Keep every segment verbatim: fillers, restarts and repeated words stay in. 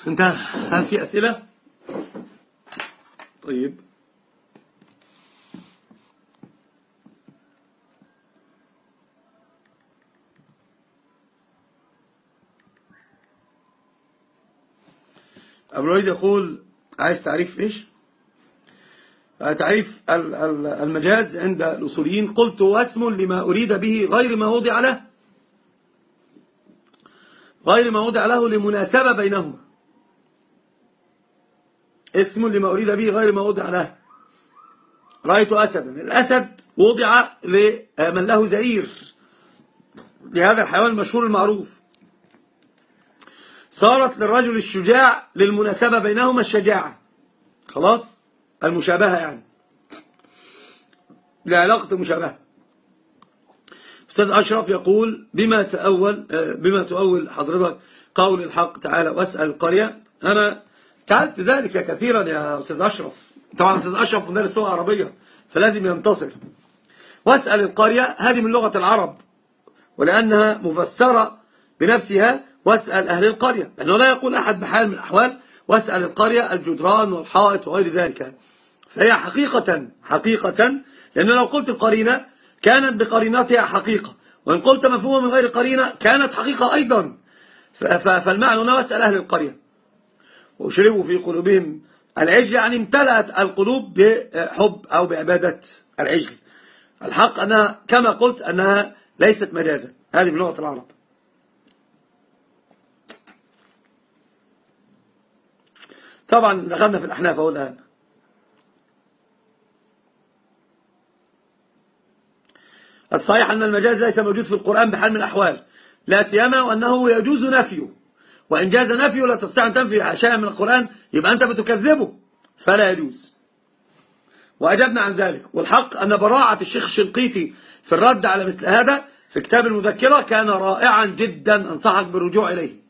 انتهى. هل في أسئلة؟ طيب أبو الوليد يقول عايز تعريف إيش؟ تعريف المجاز عند الأصوليين. قلت هو اسم لما أريد به غير ما وضع له غير ما وضع له لمناسبة بينهما. اسم لما أريد به غير ما وضع له. رأيت أسدا، الأسد وضع لمن له زئير، لهذا الحيوان المشهور المعروف. صارت للرجل الشجاع للمناسبة بينهما الشجاعة، خلاص، المشابهة يعني، لعلاقة المشابهة. أستاذ أشرف يقول بما تأول بما تؤول حضرتك قول الحق تعالى واسأل القرية. أنا فعلت ذلك كثيرا يا أستاذ أشرف. طبعا أستاذ أشرف مدرس لغة عربية فلازم ينتصر. واسأل القرية هذه من لغة العرب، ولأنها مفسرة بنفسها واسأل أهل القرية، لأنه لا يقول أحد بحال من الأحوال واسأل القرية الجدران والحائط وغير ذلك. فهي حقيقة حقيقة، لأنه لو قلت القرينة كانت بقرينتها حقيقة، وإن قلت مفهومة من غير قرينة كانت حقيقة أيضا. فالمعنى هنا واسأل أهل القرية. وشربوا في قلوبهم العجل، يعني امتلأت القلوب بحب أو بعبادة العجل. الحق أنها كما قلت أنها ليست مجازا، هذه من لغة العرب. طبعا دخلنا في الأحناف أهو الآن. الصحيح أن المجاز ليس موجود في القرآن بحال من الأحوال، لا سيما وأنه يجوز نفيه، وإن جاز نفيه لا تستطيع أن تنفي شيئا من القرآن يبقى أنت بتكذبه، فلا يجوز. وأجبنا عن ذلك. والحق أن براعة الشيخ الشنقيطي في الرد على مثل هذا في كتاب المذكرة كان رائعا جدا، أنصحك بالرجوع إليه.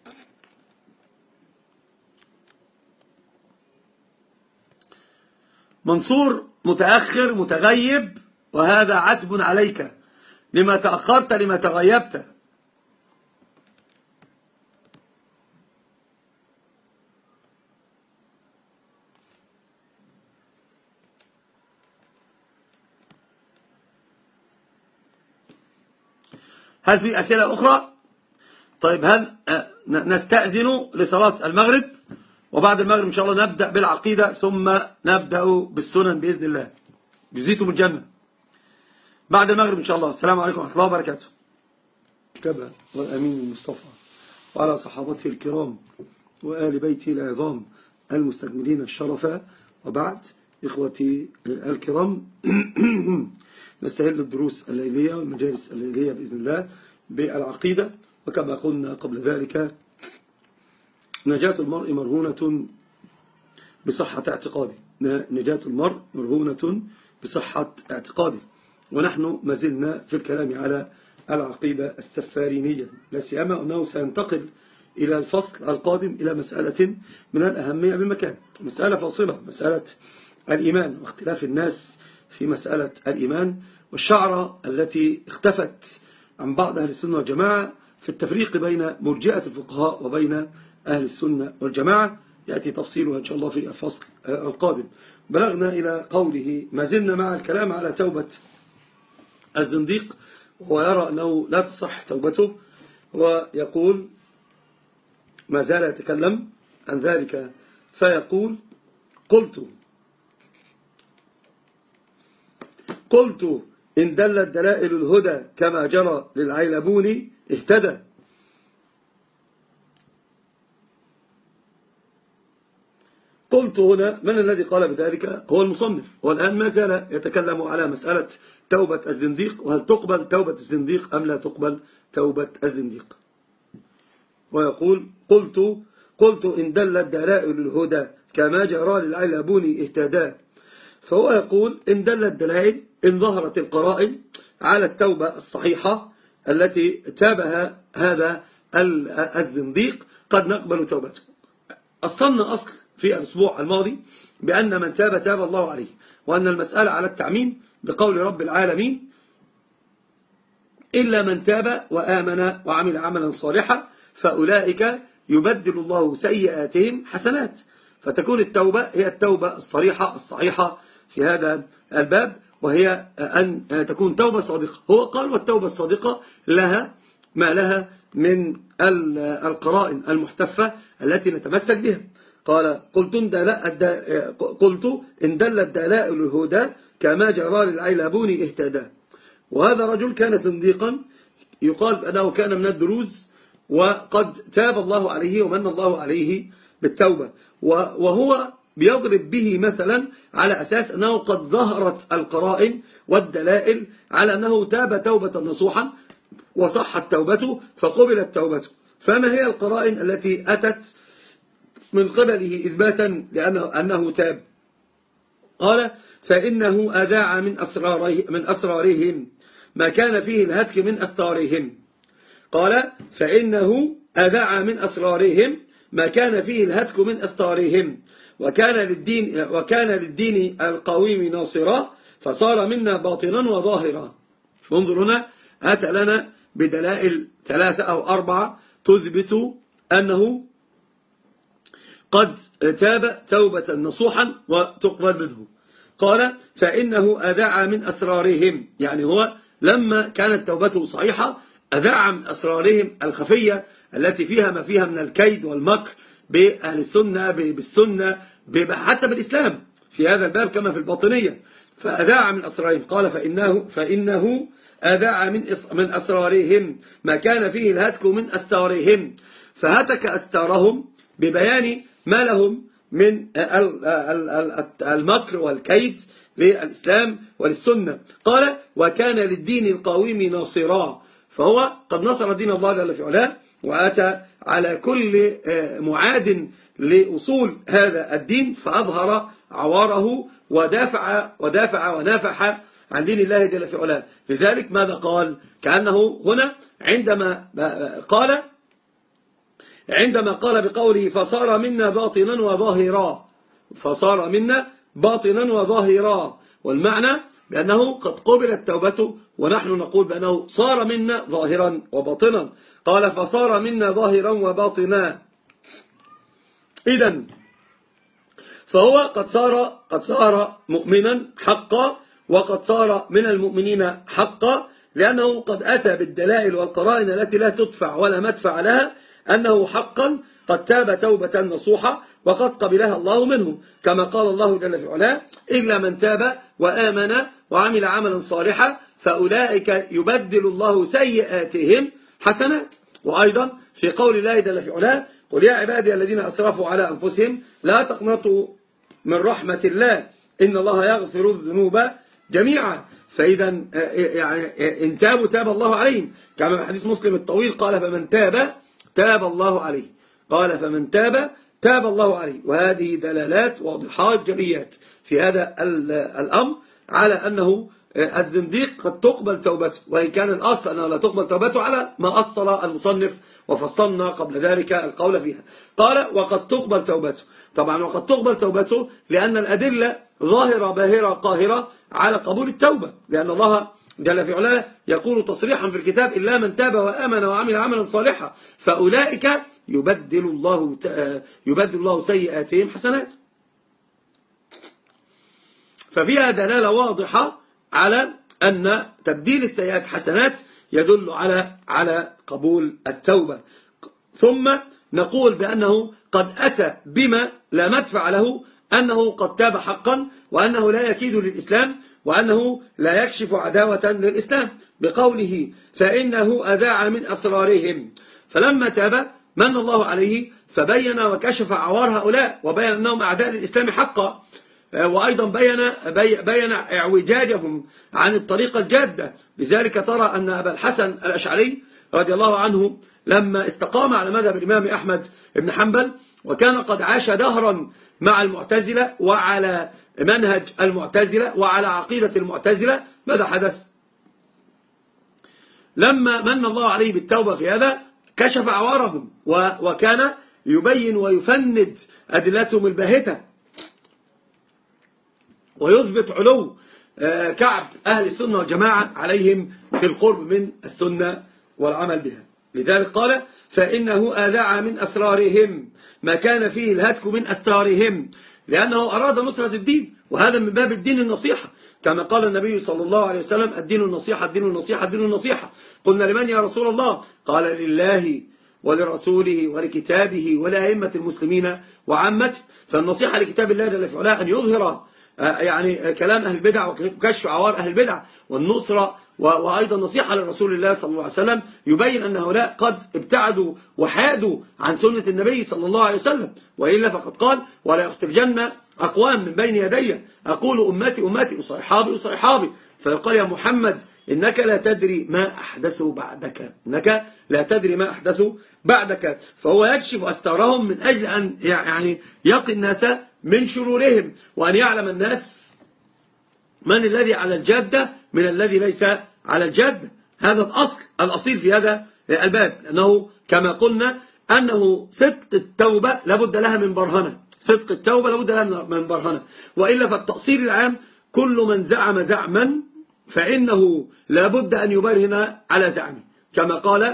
منصور متأخر متغيب، وهذا عتب عليك لما تأخرت لما تغيبت. هل في أسئلة أخرى؟ طيب هل نستأذن لصلاة المغرب، وبعد المغرب إن شاء الله نبدأ بالعقيدة، ثم نبدأ بالسنن بإذن الله. جزيتم الجنة. بعد المغرب إن شاء الله. السلام عليكم ورحمة الله وبركاته. كبا والأمين المصطفى وعلى صحابته الكرام وآل بيته العظام المستكملين الشرفاء، وبعد إخوتي الكرام نستهل الدروس الليلية والمجالس الليلية بإذن الله بالعقيدة. وكما قلنا قبل ذلك نجاة المرء مرهونة بصحة اعتقاده. نجاة المرء مرهونة بصحة اعتقاده. ونحن ما زلنا في الكلام على العقيدة السفارينية، لا سيما أنه سينتقل إلى الفصل القادم إلى مسألة من الأهمية بمكان، مسألة فاصلة، مسألة الإيمان، واختلاف الناس في مسألة الإيمان، والشعرة التي اختفت عن بعض أهل السنة والجماعة في التفريق بين مرجئة الفقهاء وبين أهل السنة والجماعة، يأتي تفصيلها إن شاء الله في الفصل القادم. بلغنا إلى قوله ما زلنا مع الكلام على توبة الزنديق، وهو يرى أنه لا تصح توبته، ويقول ما زال يتكلم عن ذلك فيقول قلت قلت إن دلت دلائل الهدى كما جرى للعيلبوني اهتدى. قلت هنا من الذي قال بذلك؟ هو المصنف. والآن ما زال يتكلم على مسألة توبة الزنديق، وهل تقبل توبة الزنديق أم لا تقبل توبة الزنديق. ويقول قلت قلت إن دلت دلائل الهدى كما جرى للعيلبوني اهتدى. فهو يقول إن دلت دلائل، إن ظهرت القرائن على التوبة الصحيحة التي تابها هذا الزنديق قد نقبل توبته. أصلنا أصل في الأسبوع الماضي بأن من تاب تاب الله عليه، وأن المسألة على التعميم بقول رب العالمين إلا من تاب وآمن وعمل عملا صالحا فأولئك يبدل الله سيئاتهم حسنات. فتكون التوبة هي التوبة الصريحة الصحيحة في هذا الباب، وهي أن تكون توبة صادقة. هو قال والتوبة الصادقة لها ما لها من القرائن المحتفة التي نتمسك بها. قال قلت قلت إن دلت دلائل الهدى كما جرى للعيلبون اهتدى. وهذا رجل كان صنديقا، يقال بأنه كان من الدروز، وقد تاب الله عليه ومن الله عليه بالتوبة، وهو بيضرب به مثلا على أساس أنه قد ظهرت القرائن والدلائل على أنه تاب توبة نصوحا وصحت توبته فقبلت توبته. فما هي القرائن التي أتت من قبله إثباتا لأنه أنه تاب؟ قال فإنه أذاع من أسراره من أسرارهم ما كان فيه الهتك من أستارهم. قال فإنه أذاع من أسرارهم ما كان فيه الهتك من أستارهم، وكان للدين وكان للدين القويم ناصرا، فصار منا باطنا وظاهرا. انظر هنا أتى لنا بدلائل ثلاثة أو أربعة تثبت أنه قد تاب توبة نصوحا وتقبل منه. قال فإنه أذاع من أسرارهم، يعني هو لما كانت توبته صحيحة أذاع من أسرارهم الخفية التي فيها ما فيها من الكيد والمكر بأهل السنة بالسنة حتى بالإسلام في هذا الباب كما في الباطنية، فأذاع من أسرارهم. قال فإنه, فإنه أذاع من من أسرارهم ما كان فيه الهتك من أستارهم، فهتك أستارهم ببيان ما لهم من المكر والكيد للإسلام وللسنة. قال وكان للدين القويم ناصرا، فهو قد نصر دين الله جل في علاه، وأتى على كل معاد لأصول هذا الدين فأظهر عواره ودافع ودافع ونافح عن دين الله جل في علاه. لذلك ماذا قال؟ كأنه هنا عندما قال عندما قال بقوله فصار منا باطنا وظاهرا، فصار منا باطنا وظاهرا، والمعنى بأنه قد قبلت توبته، ونحن نقول بأنه صار منا ظاهرا وباطنا. قال فصار منا ظاهرا وباطنا، إذن فهو قد صار قد صار مؤمنا حقا، وقد صار من المؤمنين حقا، لأنه قد أتى بالدلائل والقرائن التي لا تدفع ولا مدفع لها أنه حقا قد تاب توبة نصوحة وقد قبلها الله منهم، كما قال الله جل في علاه إلا من تاب وآمن وعمل عملا صالحا فأولئك يبدل الله سيئاتهم حسنات. وأيضا في قول الله جل في علاه قل يا عبادي الذين أسرفوا على أنفسهم لا تقنطوا من رحمة الله إن الله يغفر الذنوب جميعا. فإذا يعني إن تابوا تاب الله عليهم، كما في حديث مسلم الطويل قال فمن تاب تاب الله عليه، قال فمن تاب تاب الله عليه. وهذه دلالات واضحات جليات في هذا الأمر على أنه الزنديق قد تقبل توبته، وإن كان الأصل أنه لا تقبل توبته على ما أصل المصنف وفصلنا قبل ذلك القول فيها. قال وقد تقبل توبته، طبعا وقد تقبل توبته لأن الأدلة ظاهرة باهرة قاهرة على قبول التوبة، لأن الله جل في علاه يقول تصريحا في الكتاب إلا من تاب وآمن وعمل عملا صالحا فأولئك يبدل الله يبدل الله سيئاتهم حسنات. ففيها دلالة واضحة على أن تبديل السيئات حسنات يدل على على قبول التوبة. ثم نقول بأنه قد أتى بما لا مدفع له، أنه قد تاب حقا، وأنه لا يكيد للإسلام، وأنه لا يكشف عداوة للإسلام بقوله فإنه أذاع من أسرارهم. فلما تاب من الله عليه فبين وكشف عوار هؤلاء، وبين أنهم أعداء للإسلام حقا، وأيضا بين بين اعوجاجهم عن الطريقة الجادة. لذلك ترى أن أبا الحسن الأشعري رضي الله عنه لما استقام على مذهب الإمام أحمد بن حنبل، وكان قد عاش دهرا مع المعتزلة وعلى منهج المعتزلة وعلى عقيدة المعتزلة، ماذا حدث؟ لما من الله عليه بالتوبة في هذا كشف عوارهم، وكان يبين ويفند أدلتهم الباهتة ويثبت علو كعب أهل السنة والجماعة عليهم في القرب من السنة والعمل بها. لذلك قال فإنه أذاع من أسرارهم ما كان فيه الهتك من أستارهم، لأنه أراد نصرة الدين، وهذا من باب الدين النصيحة، كما قال النبي صلى الله عليه وسلم الدين النصيحة الدين النصيحة الدين النصيحة. قلنا لمن يا رسول الله؟ قال لله ولرسوله ولكتابه ولأئمة المسلمين وعامته. فالنصيحة لكتاب الله جل وعلا أن يظهر يعني كلام أهل البدع وكشف عوار أهل البدع، والنصرة وأيضا نصيحة لرسول الله صلى الله عليه وسلم يبين أن هؤلاء قد ابتعدوا وحادوا عن سنة النبي صلى الله عليه وسلم، وإلا فقد قال ولا يخترجن أقوام من بين يدي أقول أمتي أمتي وصيحابي وصيحابي، فيقال يا محمد إنك لا تدري ما أحدثوا بعدك، إنك لا تدري ما أحدثوا بعدك. فهو يكشف أستارهم من أجل أن يعني يقي الناس من شرورهم، وأن يعلم الناس من الذي على الجادة من الذي ليس على الجادة. هذا الأصل الأصيل في هذا الباب، لأنه كما قلنا أنه صدق التوبة لابد لها من برهنة، صدق التوبة لابد لها من برهنة، وإلا فالتأصيل العام كل من زعم زعما فإنه لابد أن يبرهن على زعمه، كما قال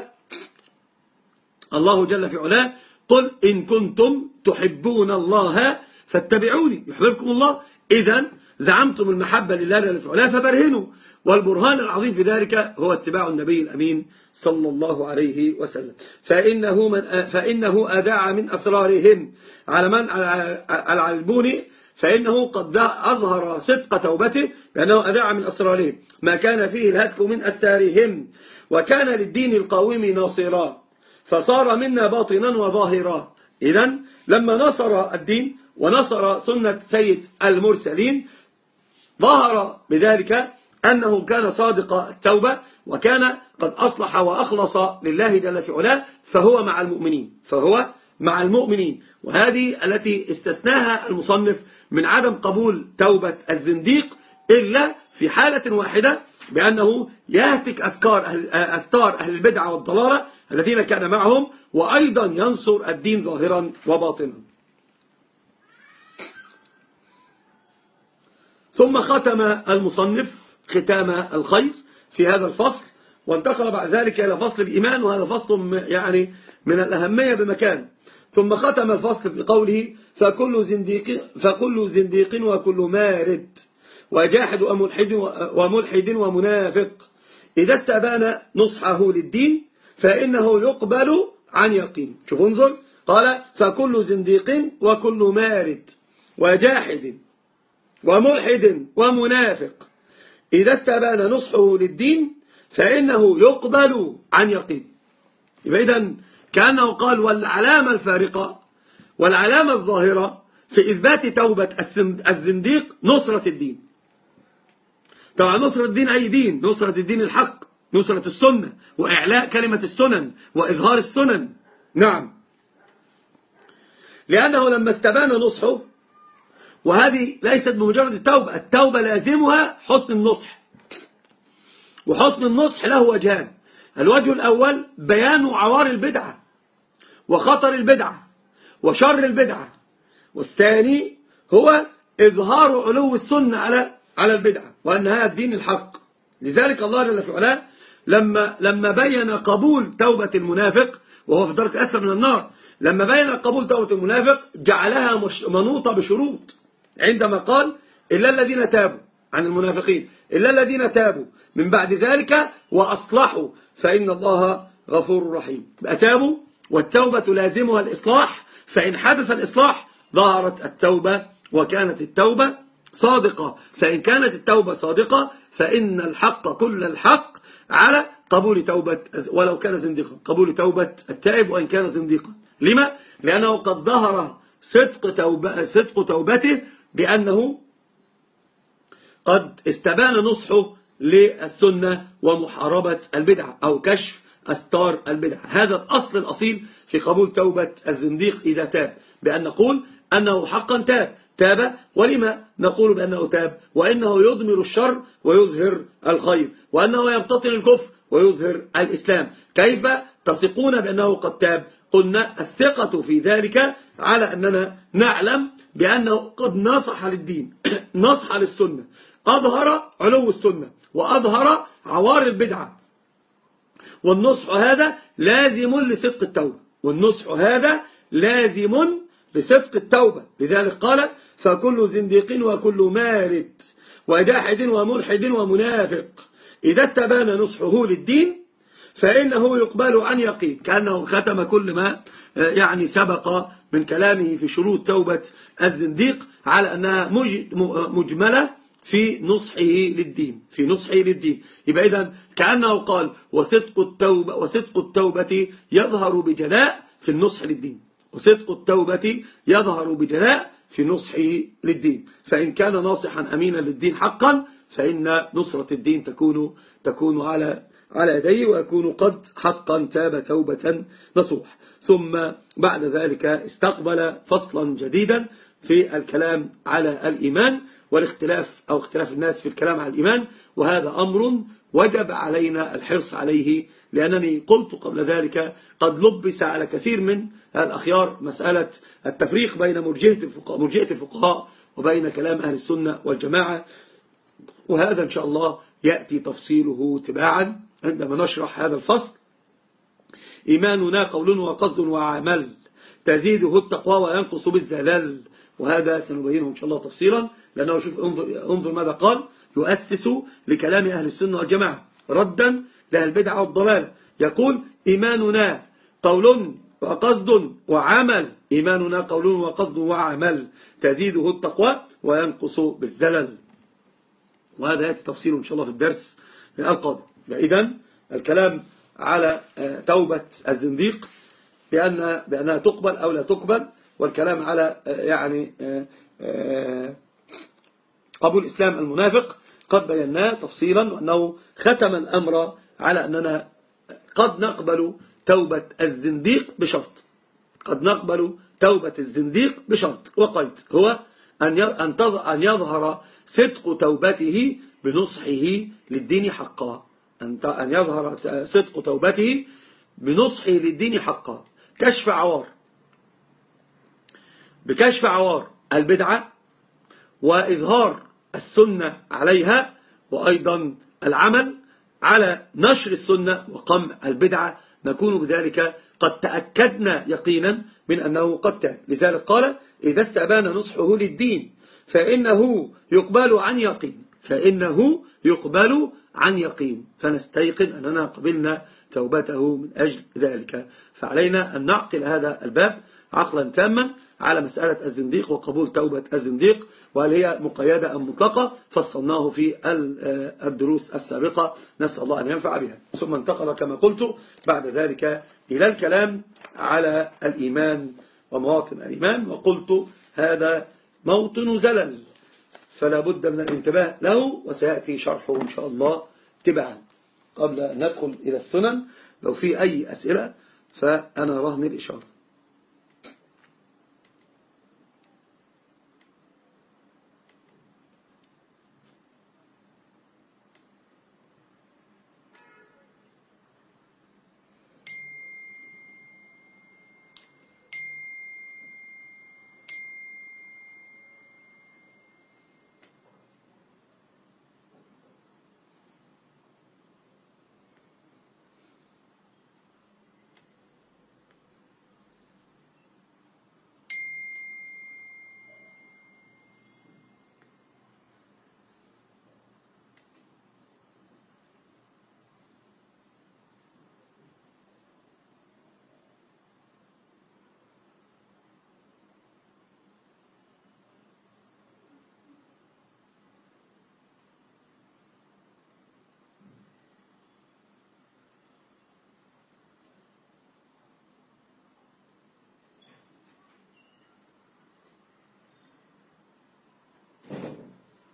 الله جل في علاه قل إن كنتم تحبون الله فاتبعوني يحببكم الله. إذن زعمتم المحبة لله جل في علاه فبرهنوا، والبرهان العظيم في ذلك هو اتباع النبي الأمين صلى الله عليه وسلم. فإنه, من فإنه أذاع من أسرارهم على من على البوني، فإنه قد أظهر صدق توبته لأنه أذاع من أسرارهم ما كان فيه الهتك من أستارهم، وكان للدين القويم ناصرا فصار منا باطنا وظاهرا. إذن لما نصر الدين ونصر سنة سيد المرسلين ظهر بذلك أنه كان صادق التوبة، وكان قد أصلح وأخلص لله جل في علاه، فهو مع المؤمنين فهو مع المؤمنين. وهذه التي استثناها المصنف من عدم قبول توبة الزنديق إلا في حالة واحدة، بأنه يهتك أستار أهل, أستار أهل البدعة والضلالة الذين كان معهم، وأيضا ينصر الدين ظاهرا وباطنا. ثم ختم المصنف ختام الخير في هذا الفصل، وانتقل بعد ذلك إلى فصل الإيمان، وهذا فصل يعني من الأهمية بمكان. ثم ختم الفصل بقوله فكل زنديق, فكل زنديق وكل مارد وجاحد وملحد, وملحد ومنافق إذا استبان نصحه للدين فإنه يقبل عن يقين. شوف انظر، قال فكل زنديق وكل مارد وجاحد وملحد ومنافق إذا استبان نصحه للدين فإنه يقبل عن يقين. يبقى إذن كأنه قال والعلامة الفارقة والعلامة الظاهرة في إثبات توبة الزنديق نصرة الدين. طبعا نصرة الدين أي دين؟ نصرة الدين الحق، نصرة السنة، وإعلاء كلمة السنن وإظهار السنن. نعم، لأنه لما استبان نصحه، وهذه ليست بمجرد التوبة، التوبة لازمها حسن النصح، وحسن النصح له وجهان. الوجه الأول بيان عوار البدعة وخطر البدعة وشر البدعة، والثاني هو إظهار علو السنة على على البدعة، وأنها الدين الحق. لذلك الله جل في علاه لما لما بين قبول توبة المنافق وهو في الدرك الأسفل من النار، لما بين قبول توبة المنافق جعلها منوطة بشروط، عندما قال إلا الذين تابوا عن المنافقين إلا الذين تابوا من بعد ذلك وأصلحوا فإن الله غفور رحيم. تابوا، والتوبة لازمها الإصلاح، فإن حدث الإصلاح ظهرت التوبة وكانت التوبة صادقة. فإن كانت التوبة صادقة فإن الحق كل الحق على قبول توبة ولو كان زنديقا، قبول توبة التائب وإن كان زنديقا. لما؟ لأنه قد ظهر صدق, توبة صدق توبته بأنه قد استبان نصحه للسنة ومحاربة البدعة أو كشف أستار البدعة. هذا الأصل الأصيل في قبول توبة الزنديق إذا تاب، بأن نقول أنه حقا تاب. تاب، ولما نقول بأنه تاب؟ وإنه يضمر الشر ويظهر الخير، وأنه يمتطن الكفر ويظهر الإسلام. كيف تثقون بأنه قد تاب؟ قلنا الثقة في ذلك على أننا نعلم بأنه قد نصح للدين نصح للسنة، أظهر علو السنة وأظهر عوار البدعة، والنصح هذا لازم لصدق التوبة، والنصح هذا لازم لصدق التوبة. لذلك قال فكل زنديق وكل مارد وداحد وملحد ومنافق إذا استبان نصحه للدين فإنه يقبل عن يقين. كأنه ختم كل ما يعني سبق من كلامه في شروط توبة الزنديق على أنها مجملة في نصحه للدين، في نصحه للدين. يبقى إذن كأنه قال وصدق التوبة وصدق التوبة يظهر بجلاء في النصح للدين، وصدق التوبة يظهر بجلاء في نصحه للدين. فإن كان ناصحا أمينا للدين حقا فإن نصرة الدين تكون تكون على على يديه، ويكون قد حقا تاب توبة نصوح. ثم بعد ذلك استقبل فصلا جديدا في الكلام على الإيمان والاختلاف أو اختلاف الناس في الكلام على الإيمان، وهذا أمر وجب علينا الحرص عليه، لأنني قلت قبل ذلك قد لبس على كثير من الأخيار مسألة التفريق بين مرجئة الفقهاء, مرجئة الفقهاء وبين كلام أهل السنة والجماعة، وهذا إن شاء الله يأتي تفصيله تباعا عندما نشرح هذا الفصل. إيماننا قول وقصد وعمل تزيده التقوى وينقص بالزلل، وهذا سنبينه إن شاء الله تفصيلا، لأنه شوف انظر, انظر ماذا قال، يؤسس لكلام أهل السنة والجماعة ردا لأهل البدعة والضلال. يقول إيماننا قول وقصد وعمل، إيماننا قول وقصد وعمل تزيده التقوى وينقص بالزلل، وهذا يأتي تفصيل إن شاء الله في الدرس القادم. إذن الكلام على توبة الزنديق بأن بأنها تقبل أو لا تقبل، والكلام على يعني قبول إسلام المنافق قد بيناه تفصيلا، وأنه ختم الأمر على أننا قد نقبل توبة الزنديق بشرط، قد نقبل توبة الزنديق بشرط وقيد، هو أن يظهر صدق توبته بنصحه للدين حقا، أن يظهر صدق توبته بنصحه للدين حقا. كشف عوار، بكشف عوار البدعة وإظهار السنة عليها، وأيضا العمل على نشر السنة وقمع البدعة، نكون بذلك قد تأكدنا يقينا من أنه قد تاب. لذلك قال إذا استبان نصحه للدين فإنه يقبل عن يقين، فإنه يقبل عن يقين، فنستيقن أننا قبلنا توبته من أجل ذلك. فعلينا أن نعقل هذا الباب عقلا تاما على مسألة الزنديق وقبول توبة الزنديق، وهل هي مقيدة أم مطلقة، فصلناه في الدروس السابقة، نسأل الله أن ينفع بها. ثم انتقل كما قلت بعد ذلك إلى الكلام على الإيمان ومواطن الإيمان، وقلت هذا موطن زلل فلا بد من الانتباه له، وسيأتي شرحه إن شاء الله تبعا. قبل أن ندخل إلى السنن لو في أي أسئلة فأنا رهن الإشارة.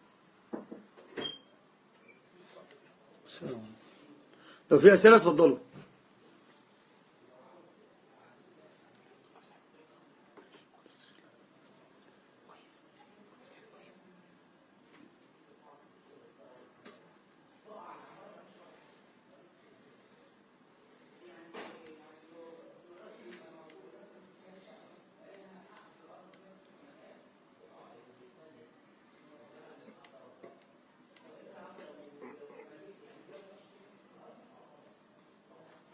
لو في أسئلة تفضلوا.